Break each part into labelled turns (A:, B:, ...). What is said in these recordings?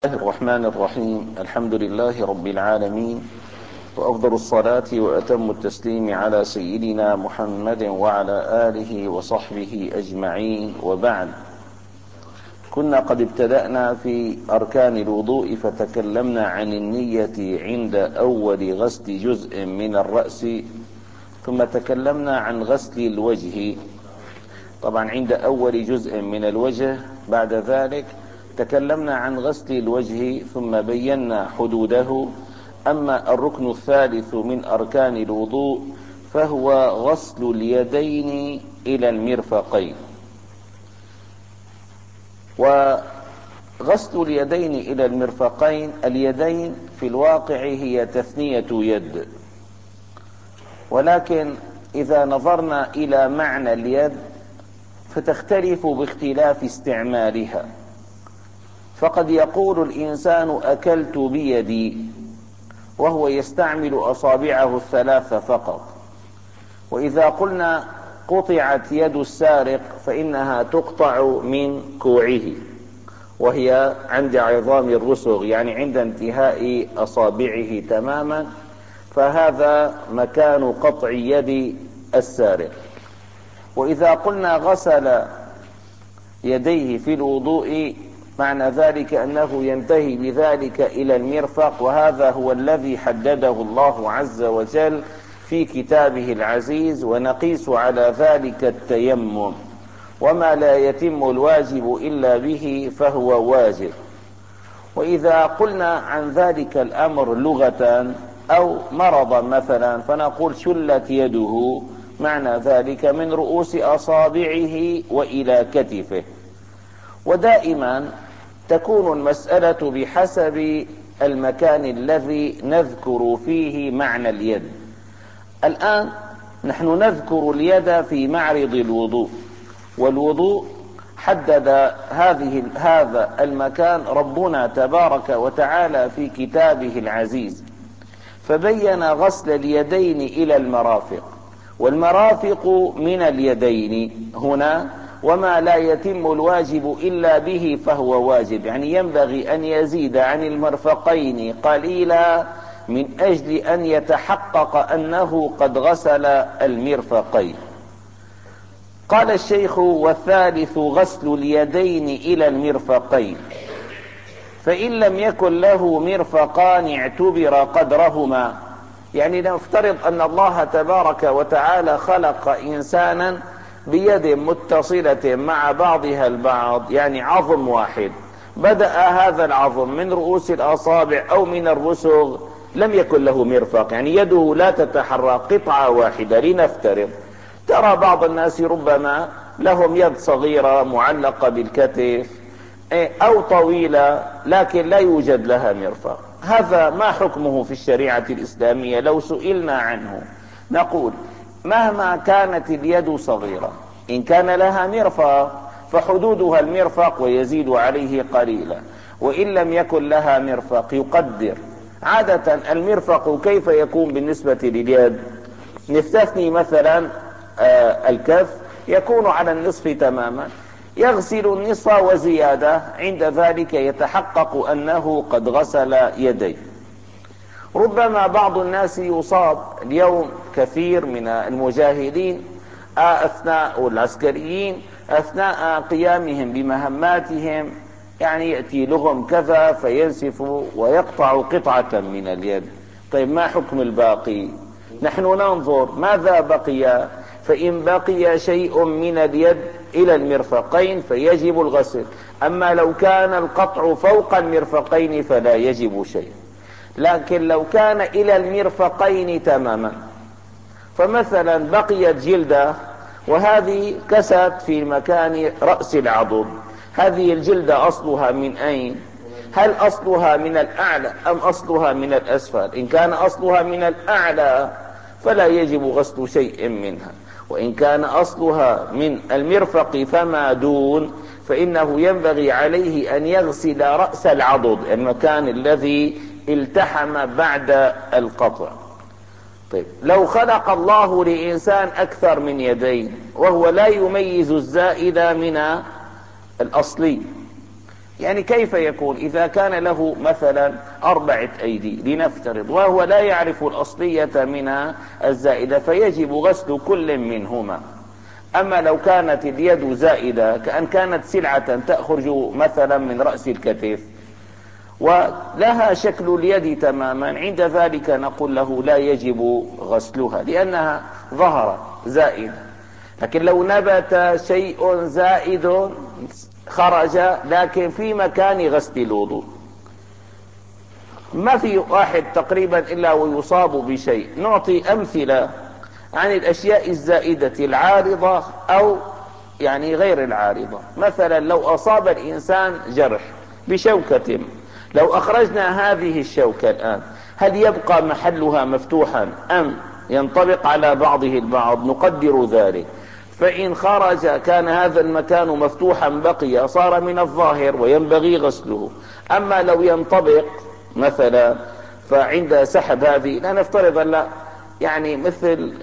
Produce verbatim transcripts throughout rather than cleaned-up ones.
A: الله الرحمن الرحيم. الحمد لله رب العالمين، وأفضل الصلاة وأتم التسليم على سيدنا محمد وعلى آله وصحبه أجمعين، وبعد. كنا قد ابتدأنا في أركان الوضوء فتكلمنا عن النية عند أول غسل جزء من الرأس، ثم تكلمنا عن غسل الوجه طبعا عند أول جزء من الوجه. بعد ذلك تكلمنا عن غسل الوجه ثم بينا حدوده. أما الركن الثالث من أركان الوضوء فهو غسل اليدين إلى المرفقين. وغسل اليدين إلى المرفقين، اليدين في الواقع هي تثنية يد، ولكن إذا نظرنا إلى معنى اليد فتختلف باختلاف استعمالها. فقد يقول الإنسان أكلت بيدي وهو يستعمل أصابعه الثلاثة فقط، وإذا قلنا قطعت يد السارق فإنها تقطع من كوعه، وهي عند عظام الرسغ، يعني عند انتهاء أصابعه تماما، فهذا مكان قطع يد السارق. وإذا قلنا غسل يديه في الوضوء معنى ذلك أنه ينتهي بذلك إلى المرفق، وهذا هو الذي حدده الله عز وجل في كتابه العزيز، ونقيس على ذلك التيمم، وما لا يتم الواجب إلا به فهو واجب. وإذا قلنا عن ذلك الأمر لغة أو مرضا مثلا فنقول شلت يده، معنى ذلك من رؤوس أصابعه وإلى كتفه. ودائما تكون المسألة بحسب المكان الذي نذكر فيه معنى اليد. الآن نحن نذكر اليد في معرض الوضوء، والوضوء حدد هذه هذا المكان ربنا تبارك وتعالى في كتابه العزيز، فبين غسل اليدين إلى المرافق، والمرافق من اليدين هنا، وما لا يتم الواجب إلا به فهو واجب، يعني ينبغي أن يزيد عن المرفقين قليلا من أجل أن يتحقق أنه قد غسل المرفقين. قال الشيخ: والثالث غسل اليدين إلى المرفقين، فإن لم يكن له مرفقان اعتبر قدرهما. يعني نفترض أن الله تبارك وتعالى خلق إنسانا بيد متصلة مع بعضها البعض، يعني عظم واحد، بدأ هذا العظم من رؤوس الأصابع أو من الرسغ، لم يكن له مرفق، يعني يده لا تتحرك، قطعة واحدة. لنفترض ترى بعض الناس ربما لهم يد صغيرة معلقة بالكتف أو طويلة لكن لا يوجد لها مرفق، هذا ما حكمه في الشريعة الإسلامية؟ لو سئلنا عنه نقول: مهما كانت اليد صغيرة، إن كان لها مرفق فحدودها المرفق ويزيد عليه قليلا، وإن لم يكن لها مرفق يقدر. عادة المرفق كيف يكون بالنسبة لليد؟ نستثني مثلا آه الكف، يكون على النصف تماما، يغسل النصف وزيادة، عند ذلك يتحقق أنه قد غسل يديه. ربما بعض الناس يصاب اليوم، كثير من المجاهدين أثناء العسكريين أثناء قيامهم بمهماتهم، يعني يأتي لهم كذا فينسف ويقطع قطعة من اليد. طيب ما حكم الباقي؟ نحن ننظر ماذا بقي، فإن بقي شيء من اليد إلى المرفقين فيجب الغسل، أما لو كان القطع فوق المرفقين فلا يجب شيء. لكن لو كان إلى المرفقين تماما، فمثلا بقيت جلدة وهذه كست في مكان رأس العضد، هذه الجلدة أصلها من أين؟ هل أصلها من الأعلى أم أصلها من الأسفل؟ إن كان أصلها من الأعلى فلا يجب غسل شيء منها، وإن كان أصلها من المرفق فما دون فإنه ينبغي عليه أن يغسل رأس العضد، المكان الذي التحم بعد القطع. طيب لو خلق الله لإنسان أكثر من يدين وهو لا يميز الزائد من الأصلي، يعني كيف يكون إذا كان له مثلا أربعة أيدي لنفترض، وهو لا يعرف الأصلية من الزائدة، فيجب غسل كل منهما. أما لو كانت اليد زائدة كأن كانت سلعة تأخرج مثلا من رأس الكتف ولها شكل اليد تماما، عند ذلك نقول له لا يجب غسلها لأنها ظهرت زائدة. لكن لو نبت شيء زائد خرج لكن في مكان غسل الوضوء، ما في واحد تقريبا إلا ويصاب بشيء. نعطي أمثلة عن الأشياء الزائدة العارضة أو يعني غير العارضة. مثلا لو أصاب الإنسان جرح بشوكة، لو أخرجنا هذه الشوكة الآن هل يبقى محلها مفتوحا أم ينطبق على بعضه البعض؟ نقدر ذلك، فإن خرج كان هذا المكان مفتوحا بقي صار من الظاهر وينبغي غسله. أما لو ينطبق مثلا فعند سحب هذه لا نفترض لا يعني مثل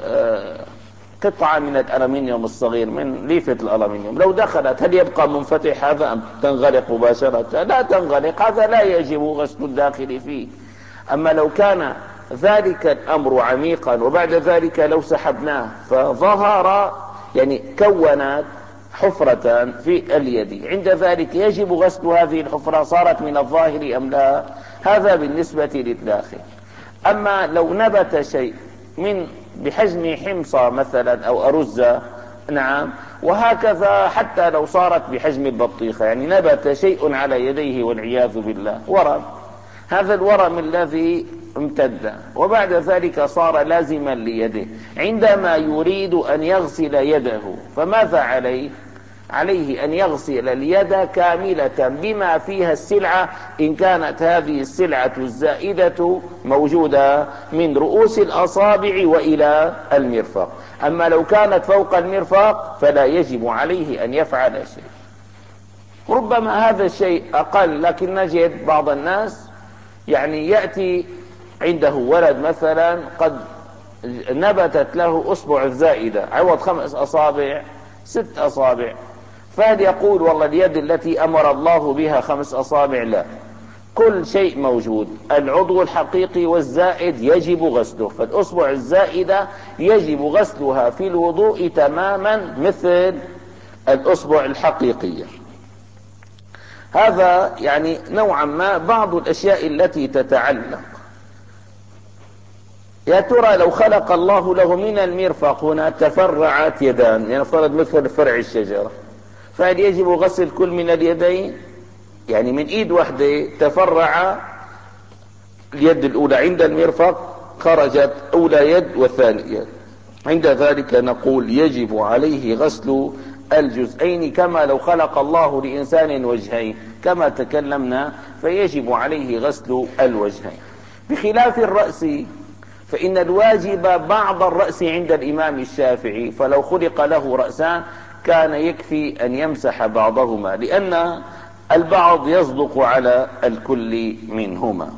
A: قطعة من الألمنيوم الصغير من ليفة الألمنيوم لو دخلت هل يبقى منفتح هذا أم تنغلق مباشرة؟ لا تنغلق، هذا لا يجب غسل الداخل فيه. أما لو كان ذلك الأمر عميقا وبعد ذلك لو سحبناه فظهر يعني كونت حفرة في اليد، عند ذلك يجب غسل هذه الحفرة، صارت من الظاهر أم لا؟ هذا بالنسبة للداخل. أما لو نبت شيء من بحجم حمصة مثلا أو أرزة، نعم، وهكذا حتى لو صارت بحجم البطيخة، يعني نبت شيء على يديه والعياذ بالله ورم، هذا الورم الذي امتد وبعد ذلك صار لازما ليده، عندما يريد أن يغسل يده فماذا عليه؟ عليه أن يغسل اليد كاملة بما فيها السلعة إن كانت هذه السلعة الزائدة موجودة من رؤوس الأصابع وإلى المرفق. أما لو كانت فوق المرفق فلا يجب عليه أن يفعل شيء. ربما هذا الشيء أقل، لكن نجد بعض الناس يعني يأتي عنده ولد مثلا قد نبتت له أصبع زائدة عوض خمس أصابع ست أصابع، فهل يقول والله اليد التي أمر الله بها خمس أصابع؟ لا، كل شيء موجود، العضو الحقيقي والزائد يجب غسله، فالأصبع الزائدة يجب غسلها في الوضوء تماما مثل الأصبع الحقيقية. هذا يعني نوعا ما بعض الأشياء التي تتعلق. يا ترى لو خلق الله له من المرفق هنا تفرعت يدان، يعني فرض مثل فرع الشجرة، فهل يجب غسل كل من اليدين؟ يعني من ايد واحدة تفرع اليد الاولى عند المرفق خرجت اولى يد وثاني يد، عند ذلك نقول يجب عليه غسل الجزئين كما لو خلق الله لإنسان وجهين كما تكلمنا، فيجب عليه غسل الوجهين. بخلاف الرأس فإن الواجب بعض الرأس عند الإمام الشافعي، فلو خلق له رأسان كان يكفي أن يمسح بعضهما لأن البعض يصدق على الكل منهما.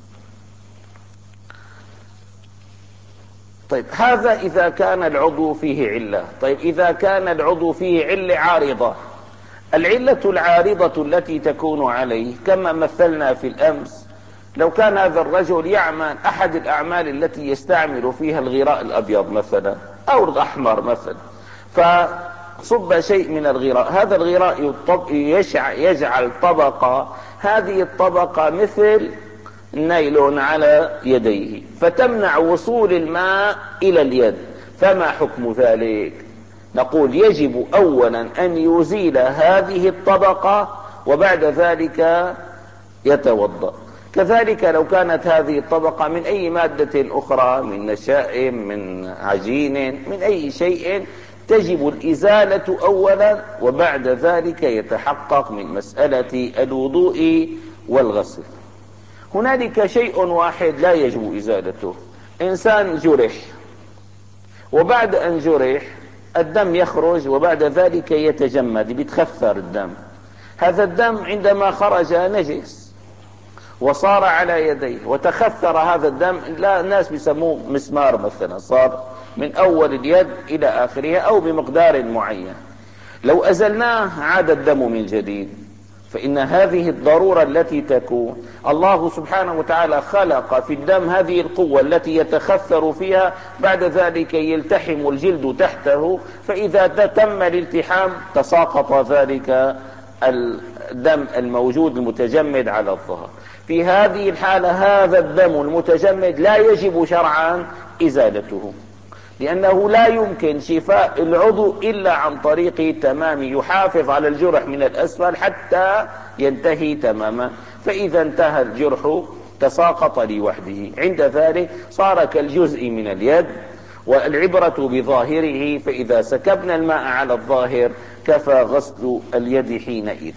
A: طيب هذا إذا كان العضو فيه علة. طيب إذا كان العضو فيه علة عارضة، العلة العارضة التي تكون عليه كما مثلنا في الأمس، لو كان هذا الرجل يعمل أحد الأعمال التي يستعمل فيها الغراء الأبيض مثلا أو الأحمر مثلا، فصب شيء من الغراء، هذا الغراء يجعل طبقة، هذه الطبقة مثل نايلون على يديه فتمنع وصول الماء إلى اليد، فما حكم ذلك؟ نقول يجب أولا أن يزيل هذه الطبقة وبعد ذلك يتوضأ. كذلك لو كانت هذه الطبقة من أي مادة أخرى، من نشائم، من عجين، من أي شيء، تجب الإزالة أولا وبعد ذلك يتحقق من مسألة الوضوء والغسل. هنالك شيء واحد لا يجب إزالته، إنسان جرح وبعد أن جرح الدم يخرج وبعد ذلك يتجمد بيتخثر الدم، هذا الدم عندما خرج نجس وصار على يديه وتخثر هذا الدم، لا الناس بيسموه مسمار مثلا، صار من أول اليد إلى آخرها أو بمقدار معين، لو أزلناه عاد الدم من جديد، فإن هذه الضرورة التي تكون، الله سبحانه وتعالى خلق في الدم هذه القوة التي يتخثر فيها، بعد ذلك يلتحم الجلد تحته، فإذا تم الالتحام تساقط ذلك الدم الموجود المتجمد على الظهر. في هذه الحالة هذا الدم المتجمد لا يجب شرعا إزالته، لأنه لا يمكن شفاء العضو إلا عن طريق تمام، يحافظ على الجرح من الأسفل حتى ينتهي تماما، فإذا انتهى الجرح تساقط لوحده، عند ذلك صار كالجزء من اليد، والعبرة بظاهره، فإذا سكبنا الماء على الظاهر كفى غسل اليد حينئذ.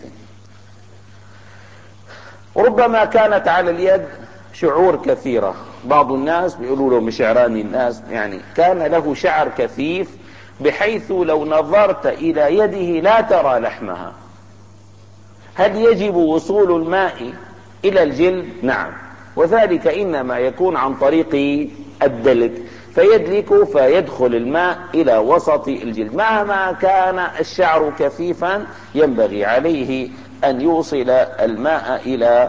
A: ربما كانت على اليد شعور كثيرة، بعض الناس بيقولوا له مشعران الناس، يعني كان له شعر كثيف بحيث لو نظرت إلى يده لا ترى لحمها. هل يجب وصول الماء إلى الجلد؟ نعم، وذلك إنما يكون عن طريق الدلك، فيدلك فيدخل الماء إلى وسط الجلد. مهما كان الشعر كثيفا ينبغي عليه أن يوصل الماء إلى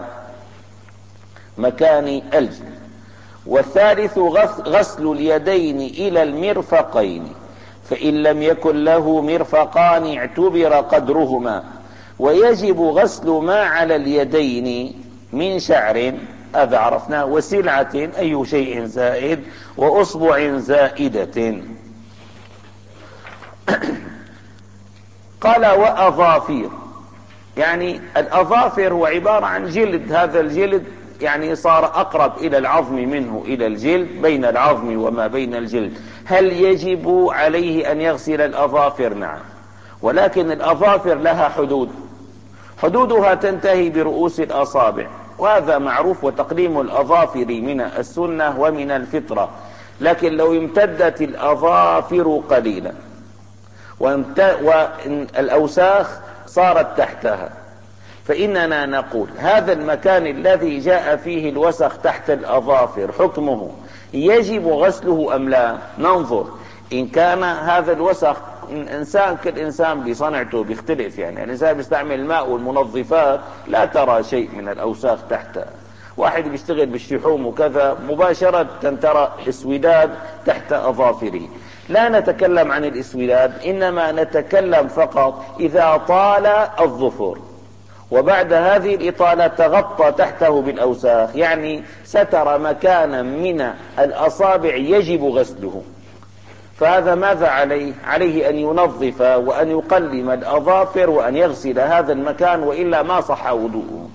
A: مكان الجلد. والثالث غسل اليدين إلى المرفقين، فإن لم يكن له مرفقان اعتبر قدرهما. ويجب غسل ما على اليدين من شعر، هذا عرفناه، وسلعة أي شيء زائد، وأصبع زائدة. قال وأظافير، يعني الأظافر هو عبارة عن جلد، هذا الجلد يعني صار أقرب إلى العظم منه إلى الجلد، بين العظم وما بين الجلد. هل يجب عليه أن يغسل الأظافر؟ نعم، ولكن الأظافر لها حدود، حدودها تنتهي برؤوس الأصابع، وهذا معروف، وتقليم الأظافر من السنة ومن الفطرة. لكن لو امتدت الأظافر قليلا والأوساخ صارت تحتها، فإننا نقول هذا المكان الذي جاء فيه الوسخ تحت الأظافر حكمه يجب غسله أم لا؟ ننظر. إن كان هذا الوسخ، إنسان كالإنسان بصنعته بيختلف، يعني الإنسان بيستعمل الماء والمنظفات لا ترى شيء من الأوساخ تحتها، واحد بيشتغل بالشحوم وكذا مباشرة ترى اسوداد تحت أظافره. لا نتكلم عن الاسوداد، إنما نتكلم فقط إذا طال الظفر وبعد هذه الإطالة تغطى تحته بالأوساخ، يعني ستر مكانا من الأصابع يجب غسله، فهذا ماذا عليه؟ عليه أن ينظف وأن يقلم الأظافر وأن يغسل هذا المكان، وإلا ما صح وضوءه.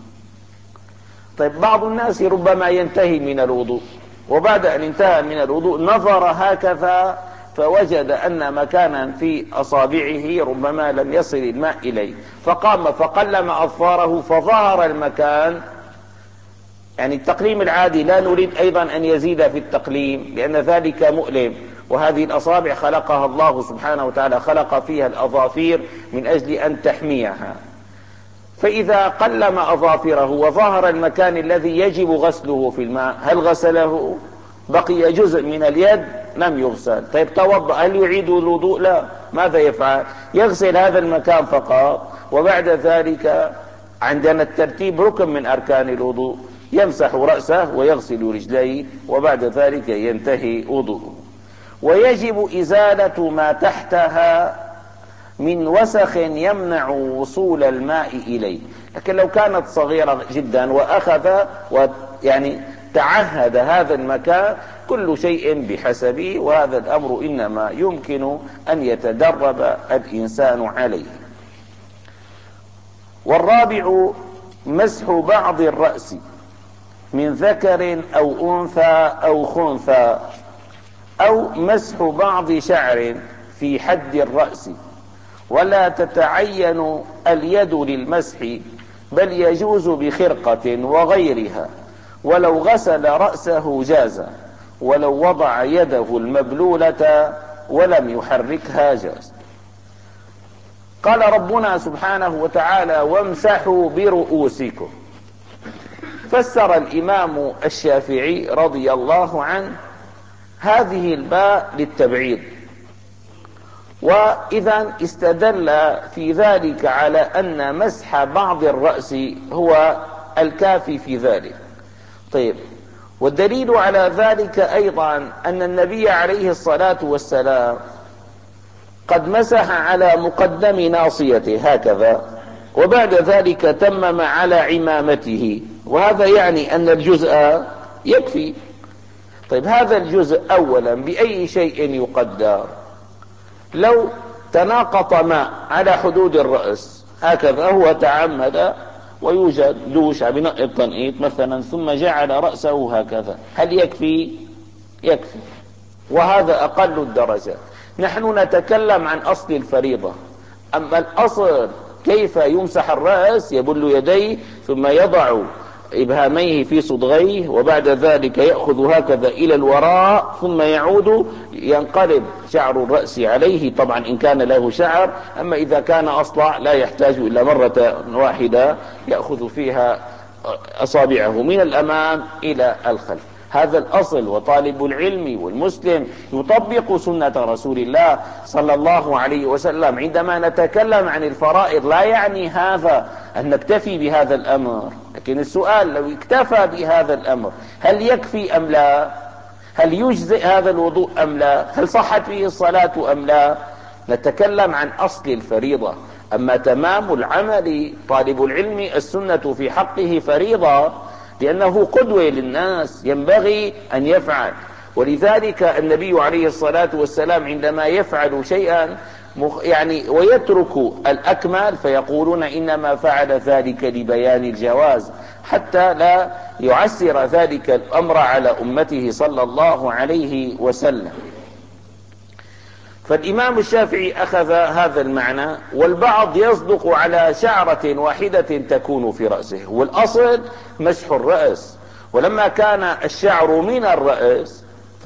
A: طيب، بعض الناس ربما ينتهي من الوضوء، وبعد أن انتهى من الوضوء نظر هكذا فوجد أن مكانا في أصابعه ربما لم يصل الماء إليه، فقام فقلم أظفاره فظهر المكان. يعني التقليم العادي لا نريد أيضا أن يزيد في التقليم، لأن ذلك مؤلم، وهذه الأصابع خلقها الله سبحانه وتعالى، خلق فيها الأظافير من أجل أن تحميها. فإذا قلم أظافره وظهر المكان الذي يجب غسله في الماء، هل غسله؟ بقي جزء من اليد لم يغسل. طيب، توضأ، هل يعيد الوضوء؟ لا. ماذا يفعل؟ يغسل هذا المكان فقط، وبعد ذلك عندنا الترتيب ركن من أركان الوضوء، يمسح رأسه ويغسل رجليه، وبعد ذلك ينتهي وضوءه. ويجب إزالة ما تحتها من وسخ يمنع وصول الماء إليه. لكن لو كانت صغيرة جدا وأخذ ويعني تعهد هذا المكان، كل شيء بحسبه، وهذا الأمر إنما يمكن أن يتدرب الإنسان عليه. والرابع مسح بعض الرأس من ذكر أو أنثى أو خنثى، أو مسح بعض شعر في حد الرأس، ولا تتعين اليد للمسح، بل يجوز بخرقة وغيرها، ولو غسل رأسه جاز، ولو وضع يده المبلولة ولم يحركها جاز. قال ربنا سبحانه وتعالى وامسحوا برؤوسكم، فسر الإمام الشافعي رضي الله عنه هذه الباء للتبعيض، وإذا استدل في ذلك على أن مسح بعض الرأس هو الكافي في ذلك. طيب، والدليل على ذلك أيضا أن النبي عليه الصلاة والسلام قد مسح على مقدم ناصيته هكذا، وبعد ذلك تمم على عمامته، وهذا يعني أن الجزء يكفي. طيب، هذا الجزء أولا بأي شيء يقدر؟ لو تناقط ماء على حدود الرأس هكذا، هو تعمد ويوجد دوش بنقط التنقيط مثلا ثم جعل رأسه هكذا، هل يكفي؟ يكفي، وهذا أقل الدرجات. نحن نتكلم عن أصل الفريضة، أما الأصل كيف يمسح الرأس، يبل يديه ثم يضع إبهاميه في صدغيه وبعد ذلك يأخذ هكذا إلى الوراء ثم يعود ينقلب شعر الرأس عليه، طبعا إن كان له شعر، أما إذا كان أصلع لا يحتاج إلا مرة واحدة يأخذ فيها أصابعه من الأمام إلى الخلف. هذا الأصل، وطالب العلم والمسلم يطبق سنة رسول الله صلى الله عليه وسلم. عندما نتكلم عن الفرائض لا يعني هذا أن نكتفي بهذا الأمر، لكن السؤال لو اكتفى بهذا الأمر هل يكفي أم لا؟ هل يجزئ هذا الوضوء أم لا؟ هل صحت به الصلاة أم لا؟ نتكلم عن أصل الفريضة. أما تمام العمل، طالب العلم السنة في حقه فريضة، لأنه قدوة للناس ينبغي أن يفعل. ولذلك النبي عليه الصلاة والسلام عندما يفعل شيئا يعني ويترك الأكمل فيقولون إنما فعل ذلك لبيان الجواز، حتى لا يعسر ذلك الأمر على أمته صلى الله عليه وسلم. فالإمام الشافعي أخذ هذا المعنى، والبعض يصدق على شعرة واحدة تكون في رأسه، والأصل مسح الرأس، ولما كان الشعر من الرأس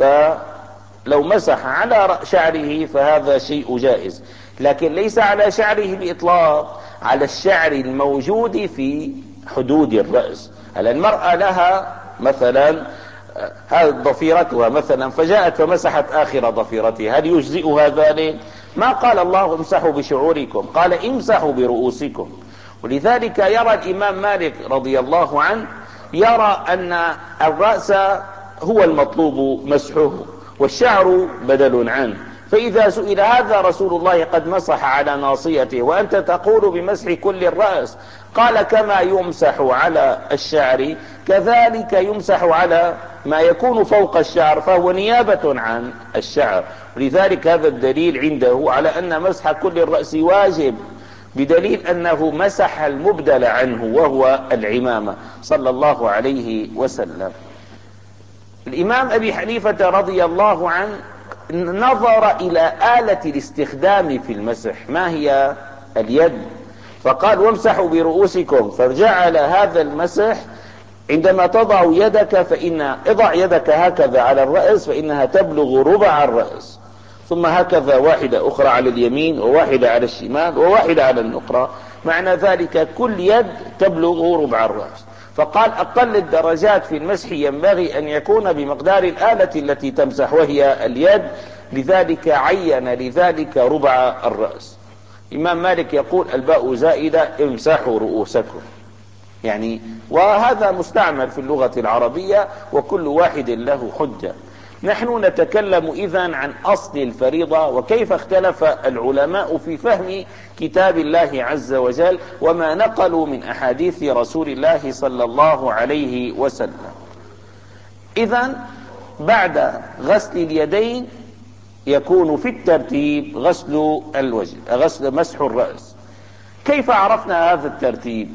A: فلو مسح على شعره فهذا شيء جائز، لكن ليس على شعره بإطلاق، على الشعر الموجود في حدود الرأس. هل المرأة لها مثلا هذه ضفيرتها مثلا فجاءت فمسحت آخر ضفيرتها، هل يجزئها ذلك؟ ما قال الله امسحوا بشعوركم، قال امسحوا برؤوسكم. ولذلك يرى الإمام مالك رضي الله عنه يرى أن الرأس هو المطلوب مسحه والشعر بدل عنه. فإذا سئل هذا رسول الله قد مسح على ناصيته وأنت تقول بمسح كل الرأس، قال كما يمسح على الشعر كذلك يمسح على ما يكون فوق الشعر فهو نيابة عن الشعر. لذلك هذا الدليل عنده على أن مسح كل الرأس واجب، بدليل أنه مسح المبدل عنه وهو العمامة صلى الله عليه وسلم. الإمام أبي حنيفة رضي الله عنه نظر إلى آلة الاستخدام في المسح، ما هي؟ اليد، فقال وامسحوا برؤوسكم، فجعل هذا المسح عندما تضع يدك فإن اضع يدك هكذا على الرأس فإنها تبلغ ربع الرأس، ثم هكذا واحدة أخرى على اليمين وواحدة على الشمال وواحدة على النقرة، معنى ذلك كل يد تبلغ ربع الرأس. فقال أقل الدرجات في المسح ينبغي أن يكون بمقدار الآلة التي تمسح وهي اليد، لذلك عين لذلك ربع الرأس. إمام مالك يقول الباء زائدة امسحوا رؤوسكم، يعني وهذا مستعمل في اللغة العربية وكل واحد له حجة. نحن نتكلم إذن عن أصل الفريضة وكيف اختلف العلماء في فهم كتاب الله عز وجل وما نقلوا من أحاديث رسول الله صلى الله عليه وسلم. إذن بعد غسل اليدين يكون في الترتيب غسل الوجه، غسل مسح الرأس. كيف عرفنا هذا الترتيب؟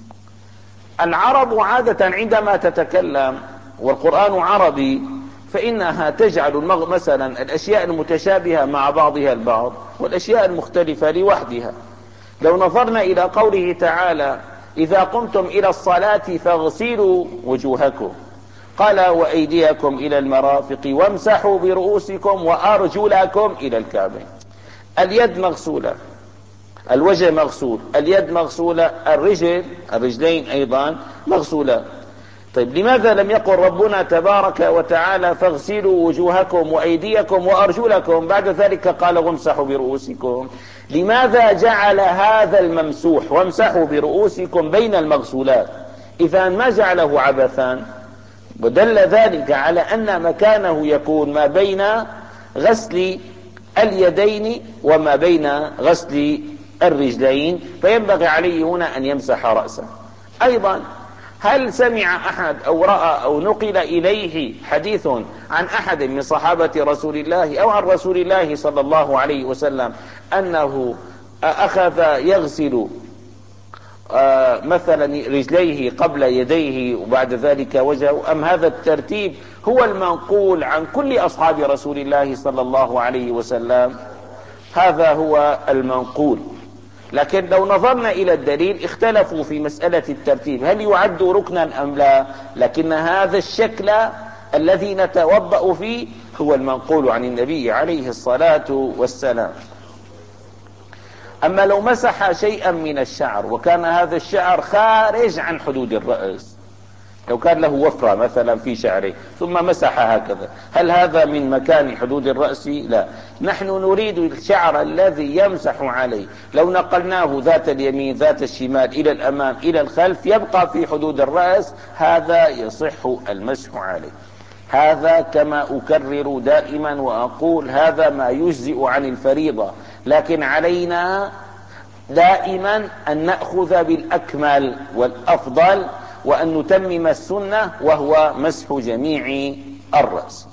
A: العرب عادة عندما تتكلم والقرآن عربي فإنها تجعل مثلا الأشياء المتشابهة مع بعضها البعض والأشياء المختلفة لوحدها. لو نظرنا إلى قوله تعالى إذا قمتم إلى الصلاة فاغسلوا وجوهكم، قال وأيديكم إلى المرافق وامسحوا برؤوسكم وأرجلكم إلى الكعبين. اليد مغسولة، الوجه مغسول، اليد مغسولة، الرجل الرجلين أيضا مغسولة. طيب لماذا لم يقل ربنا تبارك وتعالى فاغسلوا وجوهكم وأيديكم وأرجلكم، بعد ذلك قال وامسحوا برؤوسكم؟ لماذا جعل هذا الممسوح وامسحوا برؤوسكم بين المغسولات؟ إذا ما جعله عبثا، ودل ذلك على أن مكانه يكون ما بين غسل اليدين وما بين غسل الرجلين، فينبغي عليه هنا أن يمسح رأسه. أيضا هل سمع أحد أو رأى أو نقل إليه حديث عن أحد من صحابة رسول الله أو عن رسول الله صلى الله عليه وسلم أنه أخذ يغسل آه مثلا رجليه قبل يديه وبعد ذلك وجهه؟ أم هذا الترتيب هو المنقول عن كل أصحاب رسول الله صلى الله عليه وسلم؟ هذا هو المنقول. لكن لو نظرنا إلى الدليل اختلفوا في مسألة الترتيب، هل يعد ركنا أم لا؟ لكن هذا الشكل الذي نتوضأ فيه هو المنقول عن النبي عليه الصلاة والسلام. أما لو مسح شيئا من الشعر وكان هذا الشعر خارج عن حدود الرأس، لو كان له وفرة مثلا في شعره ثم مسح هكذا، هل هذا من مكان حدود الرأس؟ لا، نحن نريد الشعر الذي يمسح عليه لو نقلناه ذات اليمين ذات الشمال إلى الأمام إلى الخلف يبقى في حدود الرأس، هذا يصح المسح عليه. هذا كما أكرر دائما وأقول هذا ما يجزئ عن الفريضة، لكن علينا دائما أن نأخذ بالأكمل والأفضل وأن نتمم السنة وهو مسح جميع الرأس.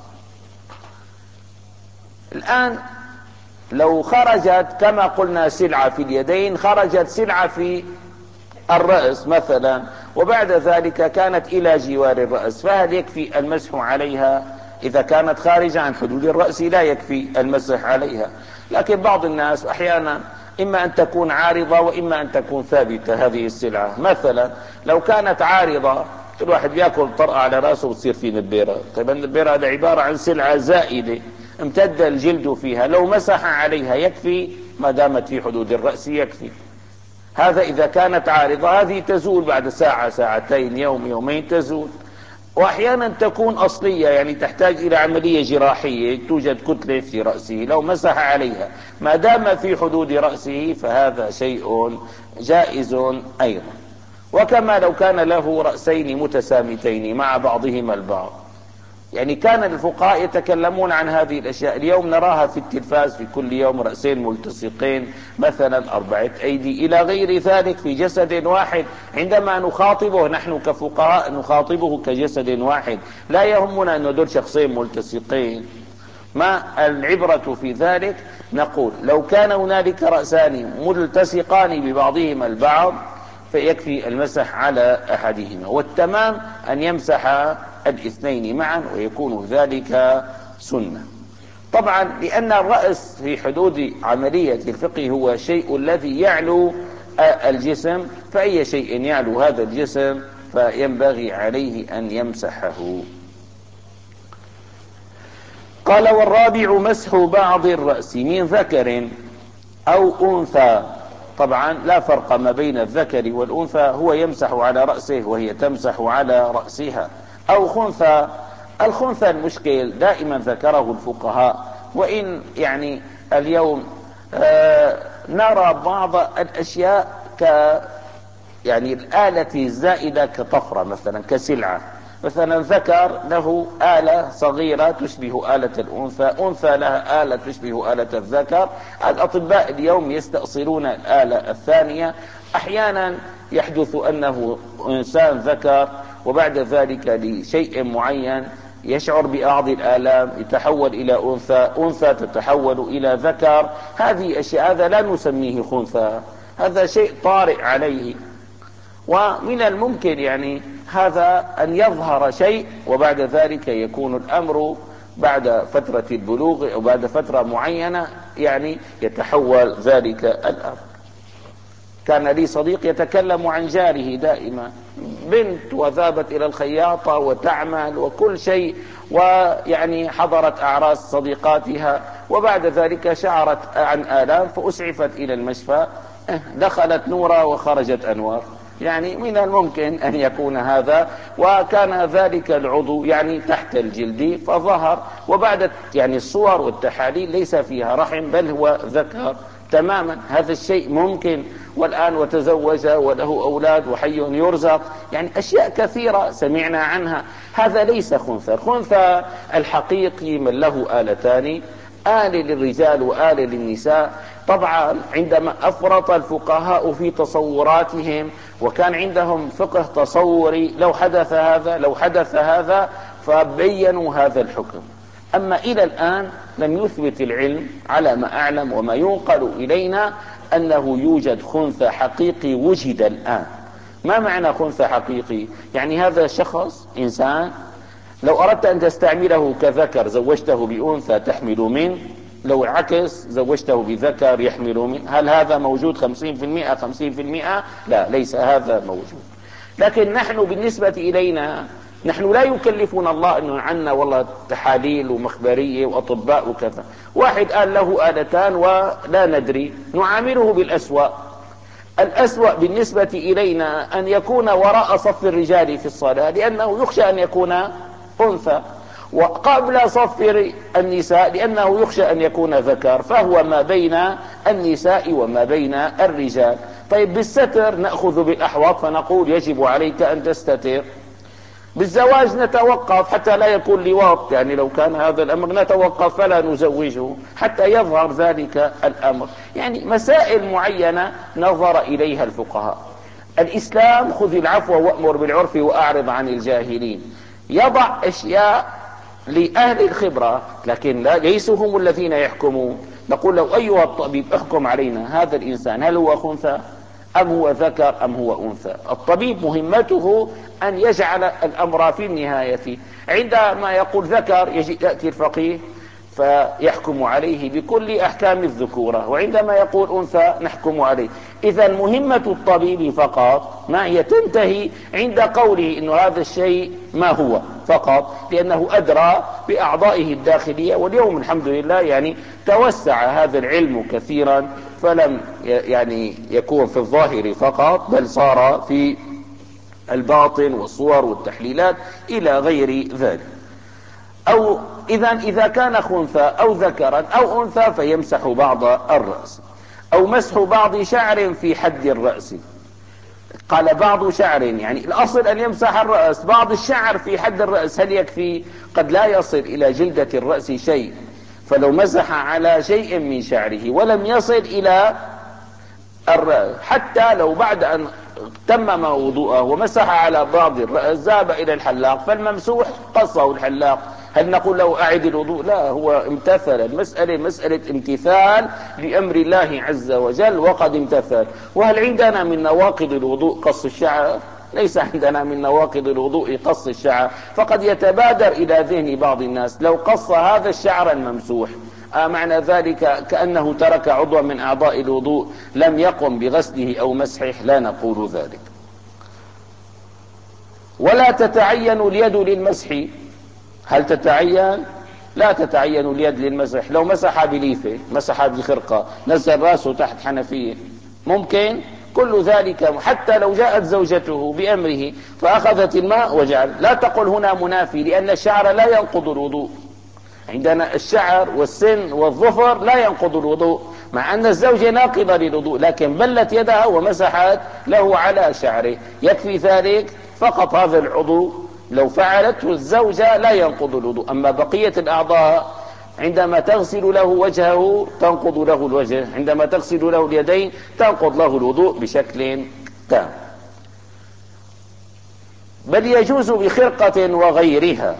A: الآن لو خرجت كما قلنا سلعة في اليدين، خرجت سلعة في الرأس مثلا وبعد ذلك كانت إلى جوار الرأس، فهل يكفي المسح عليها؟ إذا كانت خارجة عن حدود الرأس لا يكفي المسح عليها. لكن بعض الناس أحيانا إما أن تكون عارضة وإما أن تكون ثابتة هذه السلعة. مثلا لو كانت عارضة، الواحد بياكل طرقة على رأسه وتصير في نبيرة، طيب النبيرة هذا عبارة عن سلعة زائدة امتد الجلد فيها، لو مسح عليها يكفي ما دامت في حدود الرأس يكفي. هذا إذا كانت عارضة، هذه تزول بعد ساعة ساعتين يوم يومين تزول. وأحيانا تكون أصلية يعني تحتاج إلى عملية جراحية، توجد كتلة في رأسه، لو مسح عليها ما دام في حدود رأسه فهذا شيء جائز أيضا. وكما لو كان له رأسين متسامتين مع بعضهما البعض، يعني كان الفقهاء يتكلمون عن هذه الأشياء، اليوم نراها في التلفاز في كل يوم رأسين ملتصقين مثلا أربعة أيدي إلى غير ذلك في جسد واحد. عندما نخاطبه نحن كفقهاء نخاطبه كجسد واحد، لا يهمنا أن دول شخصين ملتصقين. ما العبرة في ذلك؟ نقول لو كان هنالك رأسان ملتصقان ببعضهما البعض فيكفي المسح على أحدهما، والتمام أن يمسح الاثنين معا ويكون ذلك سنة. طبعا لأن الرأس في حدود عملية الفقه هو الشيء الذي يعلو الجسم، فأي شيء يعلو هذا الجسم فينبغي عليه أن يمسحه. قال والرابع مسح بعض الرأس من ذكر أو أنثى. طبعا لا فرق ما بين الذكر والأنثى، هو يمسح على رأسه وهي تمسح على رأسها. أو خنثى، الخنثى المشكل دائما ذكره الفقهاء، وإن يعني اليوم آه نرى بعض الأشياء ك يعني الآلة الزائدة كطفرة مثلا كسلعة، مثلا ذكر له آلة صغيرة تشبه آلة الأنثى، أنثى لها آلة تشبه آلة الذكر. الأطباء اليوم يستأصلون الآلة الثانية. أحيانا يحدث أنه إنسان ذكر وبعد ذلك لشيء معين يشعر بأعض الآلام يتحول إلى أنثى، أنثى تتحول إلى ذكر. هذه أشياء هذا لا نسميه خنثى، هذا شيء طارئ عليه. ومن الممكن يعني هذا أن يظهر شيء وبعد ذلك يكون الأمر بعد فترة البلوغ أو بعد فترة معينة يعني يتحول ذلك الأمر. كان لي صديق يتكلم عن جاره دائما، بنت وذهبت إلى الخياطة وتعمل وكل شيء، ويعني حضرت أعراس صديقاتها وبعد ذلك شعرت عن آلام فأسعفت إلى المشفى، دخلت نورا وخرجت أنوار. يعني من الممكن أن يكون هذا، وكان ذلك العضو يعني تحت الجلد فظهر، وبعد يعني الصور والتحاليل ليس فيها رحم بل هو ذكر تماما. هذا الشيء ممكن، والآن وتزوج وله أولاد وحي يرزق، يعني أشياء كثيرة سمعنا عنها. هذا ليس خنثى. الخنثى الحقيقي من له آلتان، آل للرجال وآل للنساء. طبعا عندما أفرط الفقهاء في تصوراتهم وكان عندهم فقه تصوري، لو حدث هذا لو حدث هذا فبينوا هذا الحكم. أما إلى الآن لم يثبت العلم على ما أعلم وما ينقل إلينا أنه يوجد خنثى حقيقي وجد الآن. ما معنى خنثى حقيقي؟ يعني هذا شخص إنسان لو أردت أن تستعمله كذكر زوجته بأنثى تحمل منه، لو عكس زوجته بذكر يحمل منه. هل هذا موجود خمسين في المئة خمسين في المئة؟ لا، ليس هذا موجود. لكن نحن بالنسبة إلينا نحن لا يكلفنا الله أنه عنا والله تحاليل ومخبرية وأطباء وكذا. واحد قال له آلتان ولا ندري، نعامله بالأسوأ. الأسوأ بالنسبة إلينا أن يكون وراء صف الرجال في الصلاة، لأنه يخشى أن يكون أنثى، وقبل صف النساء لأنه يخشى أن يكون ذكر، فهو ما بين النساء وما بين الرجال. طيب بالستر نأخذ بالأحوط فنقول يجب عليك أن تستتر. بالزواج نتوقف حتى لا يكون لواط، يعني لو كان هذا الأمر نتوقف فلا نزوجه حتى يظهر ذلك الأمر. يعني مسائل معينة نظر إليها الفقهاء. الإسلام خذ العفو وأمر بالعرف وأعرض عن الجاهلين، يضع أشياء لأهل الخبرة، لكن لا ليسوا هم الذين يحكمون. نقول له أيها الطبيب احكم علينا، هذا الإنسان هل هو خنثى أم هو ذكر أم هو أنثى؟ الطبيب مهمته أن يجعل الأمر في النهاية. عندما يقول ذكر يأتي الفقيه فيحكم عليه بكل أحكام الذكورة، وعندما يقول أنثى نحكم عليه. إذا مهمة الطبيب فقط ما هي؟ تنتهي عند قوله إنه هذا الشيء ما هو فقط، لأنه أدرى بأعضائه الداخلية. واليوم الحمد لله يعني توسع هذا العلم كثيرا، فلم يعني يكون في الظاهر فقط بل صار في الباطن والصور والتحليلات إلى غير ذلك. أو إذا إذا كان خنثى أو ذكرا أو أنثى فيمسح بعض الرأس، أو مسح بعض شعر في حد الرأس. قال بعض شعر، يعني الأصل أن يمسح الرأس. بعض الشعر في حد الرأس هل يكفي؟ قد لا يصل إلى جلدة الرأس شيء، فلو مسح على شيء من شعره ولم يصل إلى الرأس، حتى لو بعد أن تمم وضوءه ومسح على بعض الرأس ذهب إلى الحلاق، فالممسوح قصه الحلاق، هل نقول له أعد الوضوء؟ لا، هو امتثل. المسألة مسألة امتثال لأمر الله عز وجل وقد امتثل. وهل عندنا من نواقض الوضوء قص الشعر؟ ليس عندنا من نواقض الوضوء قص الشعر. فقد يتبادر إلى ذهن بعض الناس لو قص هذا الشعر الممسوح آه معنى ذلك كأنه ترك عضوا من أعضاء الوضوء لم يقم بغسله أو مسحه. لا نقول ذلك. ولا تتعين اليد للمسح. هل تتعين؟ لا تتعين اليد للمسح. لو مسح بليفة، مسح بخرقة، نزل راسه تحت حنفية، ممكن كل ذلك. حتى لو جاءت زوجته بأمره فأخذت الماء وجعل، لا تقل هنا منافي، لأن الشعر لا ينقض الوضوء. عندنا الشعر والسن والظفر لا ينقض الوضوء، مع أن الزوجة ناقضة للوضوء، لكن بلت يدها ومسحت له على شعره، يكفي ذلك فقط. هذا العضو لو فعلته الزوجة لا ينقض الوضوء. أما بقية الأعضاء عندما تغسل له وجهه تنقض له الوجه، عندما تغسل له اليدين تنقض له الوضوء بشكل تام. بل يجوز بخرقة وغيرها.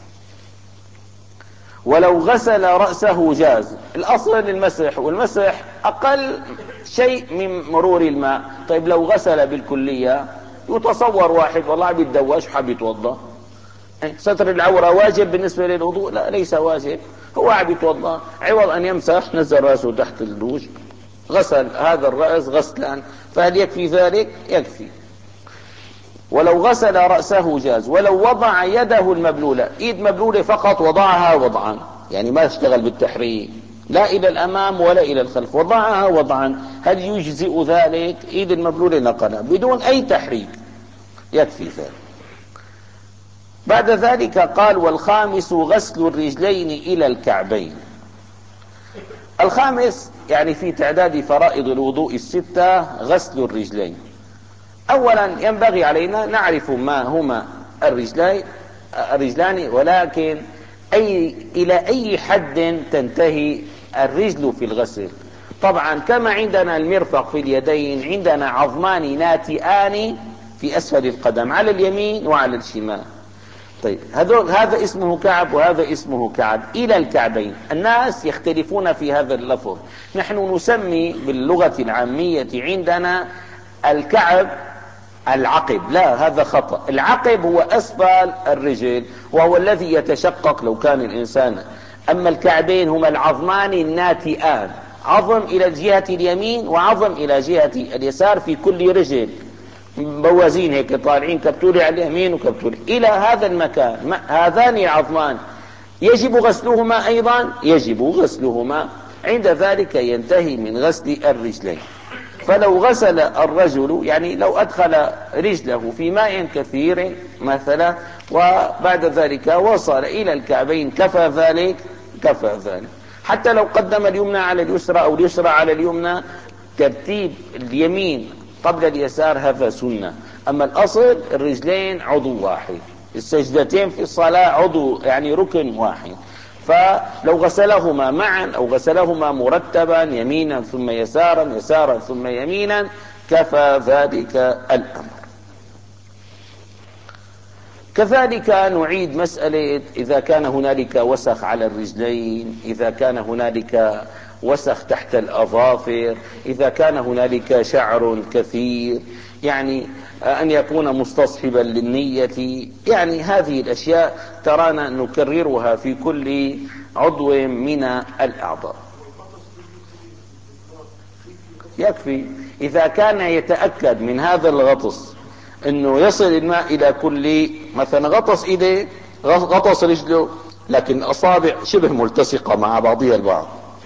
A: ولو غسل رأسه جاز. الأصل للمسح، والمسح أقل شيء من مرور الماء. طيب لو غسل بالكلية، يتصور واحد والله عم يتدوش وحاب يتوضا، ستر العورة واجب بالنسبة للوضوء؟ لا، ليس واجب. هو عم يتوضا، عوض أن يمسح نزل رأسه تحت الدوش، غسل هذا الرأس غسلان، فهل يكفي ذلك؟ يكفي. ولو غسل رأسه جاز. ولو وضع يده المبلولة، ايد مبلولة فقط وضعها وضعا، يعني ما اشتغل بالتحريك، لا إلى الأمام ولا إلى الخلف، وضعها وضعا. هل يجزئ ذلك؟ إيد المبلولة نقلها بدون أي تحريك، يكفي ذلك. بعد ذلك قال: والخامس غسل الرجلين إلى الكعبين. الخامس يعني في تعداد فرائض الوضوء الستة غسل الرجلين. أولا ينبغي علينا نعرف ما هما الرجلين الرجلان، ولكن أي إلى أي حد تنتهي الرجل في الغسل. طبعا كما عندنا المرفق في اليدين، عندنا عظمان ناتئان في أسفل القدم على اليمين وعلى الشمال. طيب هذول هذا اسمه كعب وهذا اسمه كعب إلى الكعبين. الناس يختلفون في هذا اللفظ. نحن نسمي باللغة العامية عندنا الكعب العقب، لا هذا خطأ. العقب هو أسفل الرجل وهو الذي يتشقق لو كان الإنسان. أما الكعبين هما العظمان الناتئان، عظم إلى جهة اليمين وعظم إلى جهة اليسار في كل رجل، بوازين هيك طالعين، كبتولي على اليمين وكبتولي إلى هذا المكان. هذان العظمان يجب غسلهما أيضا، يجب غسلهما. عند ذلك ينتهي من غسل الرجلين. فلو غسل الرجل، يعني لو أدخل رجله في ماء كثير مثلا وبعد ذلك وصل إلى الكعبين، كفى ذلك؟ كفى ذلك. حتى لو قدم اليمنى على اليسرى أو اليسرى على اليمنى، ترتيب اليمين قبل اليسار هذا سنة. أما الأصل الرجلين عضو واحد، السجدتين في الصلاة عضو يعني ركن واحد. فلو غسلهما معا أو غسلهما مرتبا يمينا ثم يسارا يسارا ثم يمينا كفى ذلك الأمر. كذلك نعيد مسألة إذا كان هنالك وسخ على الرجلين، إذا كان هنالك وسخ تحت الأظافر، إذا كان هنالك شعر كثير، يعني أن يكون مستصحبا للنية. يعني هذه الأشياء ترانا نكررها في كل عضو من الأعضاء. يكفي إذا كان يتأكد من هذا الغطس أنه يصل الماء إلى كل، مثلا غطس إيده غطس رجله لكن الأصابع شبه ملتصقة مع بعضها البعض،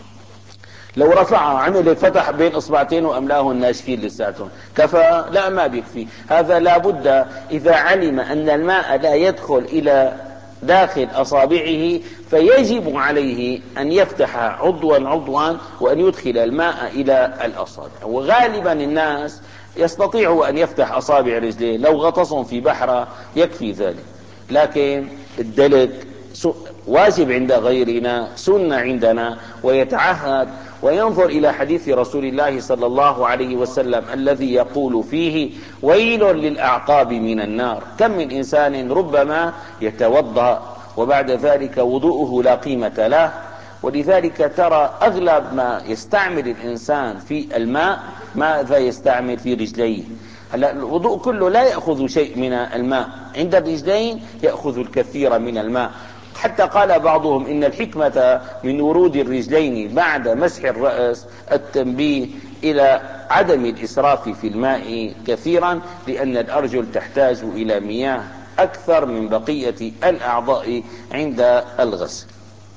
A: لو رفعها عمل فتح بين اصبعتين واملاه الناشفين لساتهم، كفى؟ لا، ما بيكفي. هذا لابد اذا علم ان الماء لا يدخل الى داخل اصابعه فيجب عليه ان يفتح عضوا عضوا وان يدخل الماء الى الاصابع. وغالبا الناس يستطيع ان يفتح اصابع رجليه، لو غطسهم في بحر يكفي ذلك. لكن الدلك واجب عند غيرنا، سنة عندنا، ويتعهد وينظر إلى حديث رسول الله صلى الله عليه وسلم الذي يقول فيه: ويل للأعقاب من النار. كم من إنسان ربما يتوضأ وبعد ذلك وضوءه لا قيمة له. ولذلك ترى أغلب ما يستعمل الإنسان في الماء ماذا يستعمل في رجليه. هلا الوضوء كله لا يأخذ شيء من الماء، عند الرجلين يأخذ الكثير من الماء. حتى قال بعضهم إن الحكمة من ورود الرجلين بعد مسح الرأس التنبيه إلى عدم الإسراف في الماء كثيرا، لأن الأرجل تحتاج إلى مياه أكثر من بقية الأعضاء عند الغسل.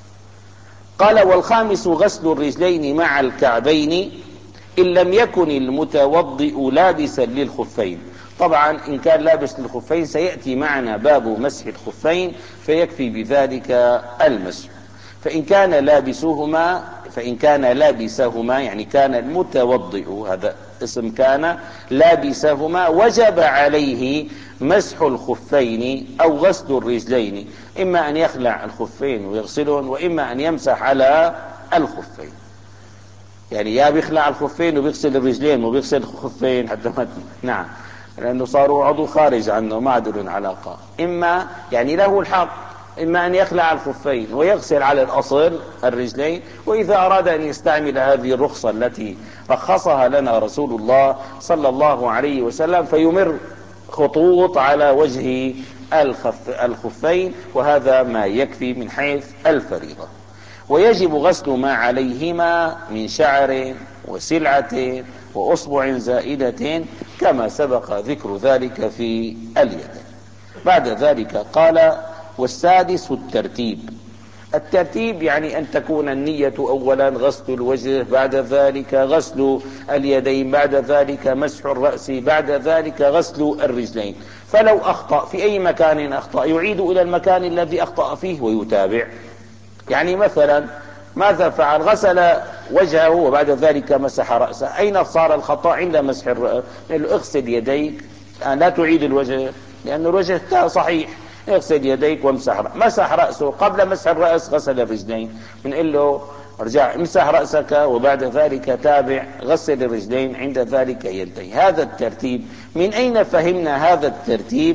A: قال: والخامس غسل الرجلين مع الكعبين إن لم يكن المتوضئ لابسا للخفين. طبعا إن كان لابس للخفين سيأتي معنا باب مسح الخفين فيكفي بذلك المسح. فإن كان لابسهما فإن كان لابسهما يعني كان المتوضئ، هذا اسم كان، لابسهما وجب عليه مسح الخفين أو غسل الرجلين، إما أن يخلع الخفين ويغسلهم وإما أن يمسح على الخفين. يعني يا بيخلع الخفين وبيغسل الرجلين وبيغسل الخفين حتى ما نعم، لأنه صاروا عضو خارج عنه ما عاد لهم علاقة. إما يعني له الحق إما أن يخلع الخفين ويغسل على الأصل الرجلين، وإذا أراد أن يستعمل هذه الرخصة التي رخصها لنا رسول الله صلى الله عليه وسلم فيمر خطوط على وجه الخف الخفين، وهذا ما يكفي من حيث الفريضة. ويجب غسل ما عليهما من شعر وسلعة وأصبع زائدة كما سبق ذكر ذلك في اليد. بعد ذلك قال: والسادس الترتيب. الترتيب يعني أن تكون النية أولا غسل الوجه، بعد ذلك غسل اليدين، بعد ذلك مسح الرأس، بعد ذلك غسل الرجلين. فلو أخطأ في أي مكان أخطأ يعيد إلى المكان الذي أخطأ فيه ويتابع. يعني مثلا ماذا فعل؟ غسل وجهه وبعد ذلك مسح رأسه. أين صار الخطأ؟ عند مسح الرأس. اغسل يديك، لا تعيد الوجه لأن الوجه صحيح، اغسل يديك وامسح رأسه. مسح رأسه، قبل مسح الرأس غسل الرجلين، بنقول له ارجع امسح رأسك وبعد ذلك تابع غسل الرجلين، عند ذلك ينتهي. هذا الترتيب. من أين فهمنا هذا الترتيب؟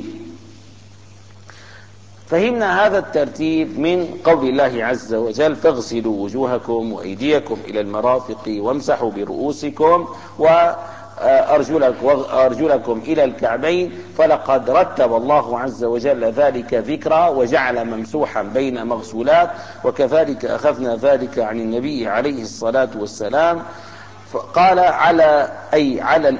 A: فهمنا هذا الترتيب من قول الله عز وجل: فاغسلوا وجوهكم وأيديكم إلى المرافق وامسحوا برؤوسكم وأرجلكم إلى الكعبين. فلقد رتب الله عز وجل ذلك ذكرى وجعل ممسوحا بين مغسولات، وكذلك أخذنا ذلك عن النبي عليه الصلاة والسلام. قال على أي على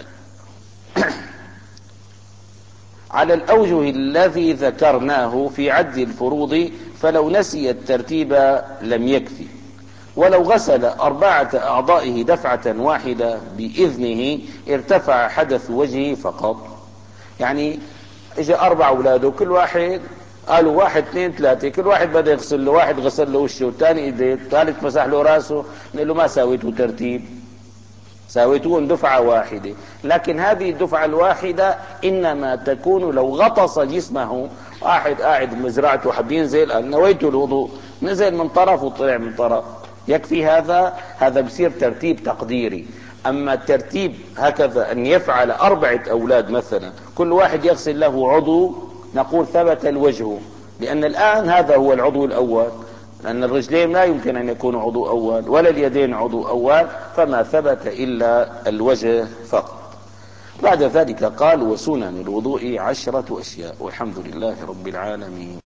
A: على الأوجه الذي ذكرناه في عد الفروض، فلو نسي الترتيب لم يكفي. ولو غسل أربعة أعضائه دفعة واحدة بإذنه ارتفع حدث وجهه فقط. يعني اجى أربع أولاده، كل واحد قالوا واحد اثنين ثلاثة، كل واحد بدأ يغسل له، واحد غسل له وشه والثاني ايديه، الثالث مسح له راسه، نقول له ما ساويته ترتيب، ساويتون دفعة واحدة. لكن هذه الدفعة الواحدة إنما تكون لو غطس جسمه. واحد قاعد بمزرعته حب ينزل، قال نويت الوضوء، نزل من طرف وطلع من طرف، يكفي هذا. هذا بصير ترتيب تقديري. أما الترتيب هكذا أن يفعل أربعة أولاد مثلا كل واحد يغسل له عضو، نقول ثبت الوجه، لأن الآن هذا هو العضو الأول، لأن الرجلين لا يمكن أن يكونوا عضو أول ولا اليدين عضو أول، فما ثبت إلا الوجه فقط. بعد ذلك قال: وسنن الوضوء عشرة أشياء، والحمد لله رب العالمين.